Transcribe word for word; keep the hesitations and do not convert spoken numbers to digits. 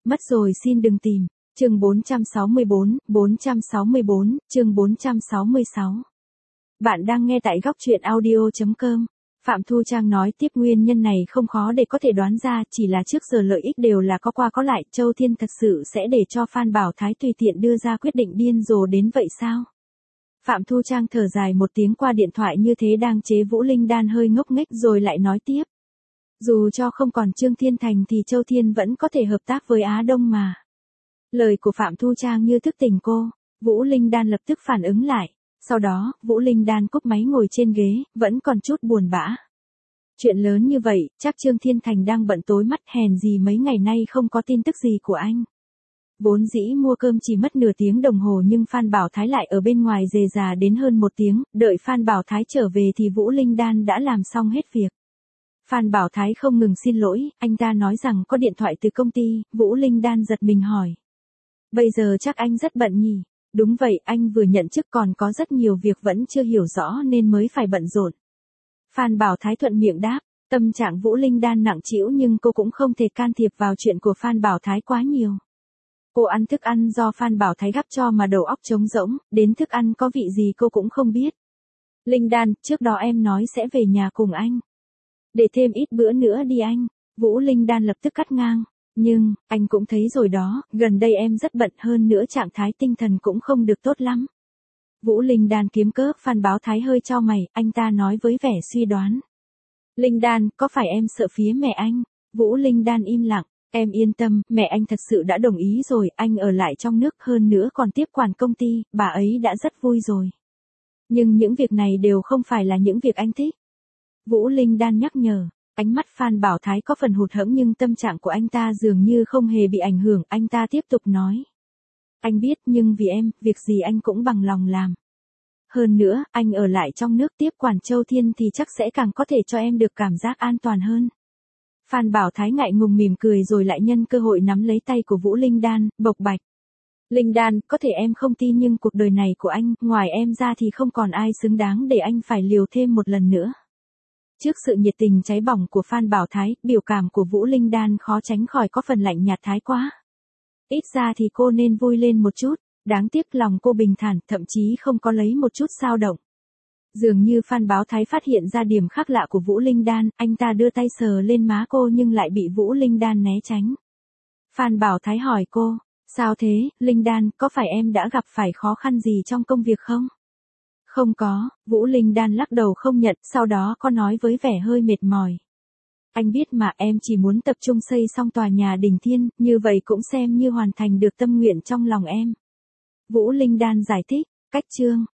Mất rồi xin đừng tìm. Chương bốn trăm sáu mươi bốn, bốn trăm sáu mươi bốn, chương bốn trăm sáu mươi sáu. Bạn đang nghe tại góc truyện audio chấm com. Phạm Thu Trang nói tiếp nguyên nhân này không khó để có thể đoán ra, chỉ là trước giờ lợi ích đều là có qua có lại, Châu Thiên thật sự sẽ để cho Phan Bảo Thái tùy tiện đưa ra quyết định điên rồ đến vậy sao? Phạm Thu Trang thở dài một tiếng qua điện thoại như thế đang chế Vũ Linh Đan hơi ngốc nghếch rồi lại nói tiếp. Dù cho không còn Trương Thiên Thành thì Châu Thiên vẫn có thể hợp tác với Á Đông mà. Lời của Phạm Thu Trang như thức tỉnh cô, Vũ Linh Đan lập tức phản ứng lại. Sau đó, Vũ Linh Đan cúp máy ngồi trên ghế, vẫn còn chút buồn bã. Chuyện lớn như vậy, chắc Trương Thiên Thành đang bận tối mắt, hèn gì mấy ngày nay không có tin tức gì của anh. Vốn dĩ mua cơm chỉ mất nửa tiếng đồng hồ nhưng Phan Bảo Thái lại ở bên ngoài rề rà đến hơn một tiếng, đợi Phan Bảo Thái trở về thì Vũ Linh Đan đã làm xong hết việc. Phan Bảo Thái không ngừng xin lỗi, anh ta nói rằng có điện thoại từ công ty, Vũ Linh Đan giật mình hỏi. Bây giờ chắc anh rất bận nhỉ? Đúng vậy, anh vừa nhận chức còn có rất nhiều việc vẫn chưa hiểu rõ nên mới phải bận rộn. Phan Bảo Thái thuận miệng đáp, tâm trạng Vũ Linh Đan nặng trĩu nhưng cô cũng không thể can thiệp vào chuyện của Phan Bảo Thái quá nhiều. Cô ăn thức ăn do Phan Bảo Thái gắp cho mà đầu óc trống rỗng, đến thức ăn có vị gì cô cũng không biết. Linh Đan, trước đó em nói sẽ về nhà cùng anh. Để thêm ít bữa nữa đi anh. Vũ Linh Đan lập tức cắt ngang. Nhưng, anh cũng thấy rồi đó, gần đây em rất bận hơn nữa trạng thái tinh thần cũng không được tốt lắm. Vũ Linh Đan kiếm cớ, Phan Bảo Thái hơi chau mày, anh ta nói với vẻ suy đoán. Linh Đan, có phải em sợ phía mẹ anh? Vũ Linh Đan im lặng, em yên tâm, mẹ anh thật sự đã đồng ý rồi, anh ở lại trong nước hơn nữa còn tiếp quản công ty, bà ấy đã rất vui rồi. Nhưng những việc này đều không phải là những việc anh thích. Vũ Linh Đan nhắc nhở. Ánh mắt Phan Bảo Thái có phần hụt hẫng nhưng tâm trạng của anh ta dường như không hề bị ảnh hưởng, anh ta tiếp tục nói. Anh biết nhưng vì em, việc gì anh cũng bằng lòng làm. Hơn nữa, anh ở lại trong nước tiếp quản Châu Thiên thì chắc sẽ càng có thể cho em được cảm giác an toàn hơn. Phan Bảo Thái ngại ngùng mỉm cười rồi lại nhân cơ hội nắm lấy tay của Vũ Linh Đan, bộc bạch. Linh Đan, có thể em không tin nhưng cuộc đời này của anh, ngoài em ra thì không còn ai xứng đáng để anh phải liều thêm một lần nữa. Trước sự nhiệt tình cháy bỏng của Phan Bảo Thái, biểu cảm của Vũ Linh Đan khó tránh khỏi có phần lạnh nhạt thái quá. Ít ra thì cô nên vui lên một chút, đáng tiếc lòng cô bình thản, thậm chí không có lấy một chút xao động. Dường như Phan Bảo Thái phát hiện ra điểm khác lạ của Vũ Linh Đan, anh ta đưa tay sờ lên má cô nhưng lại bị Vũ Linh Đan né tránh. Phan Bảo Thái hỏi cô, sao thế, Linh Đan, có phải em đã gặp phải khó khăn gì trong công việc không? Không có, Vũ Linh Đan lắc đầu không nhận, sau đó có nói với vẻ hơi mệt mỏi. Anh biết mà, em chỉ muốn tập trung xây xong tòa nhà Đình Thiên, như vậy cũng xem như hoàn thành được tâm nguyện trong lòng em. Vũ Linh Đan giải thích, cách chương,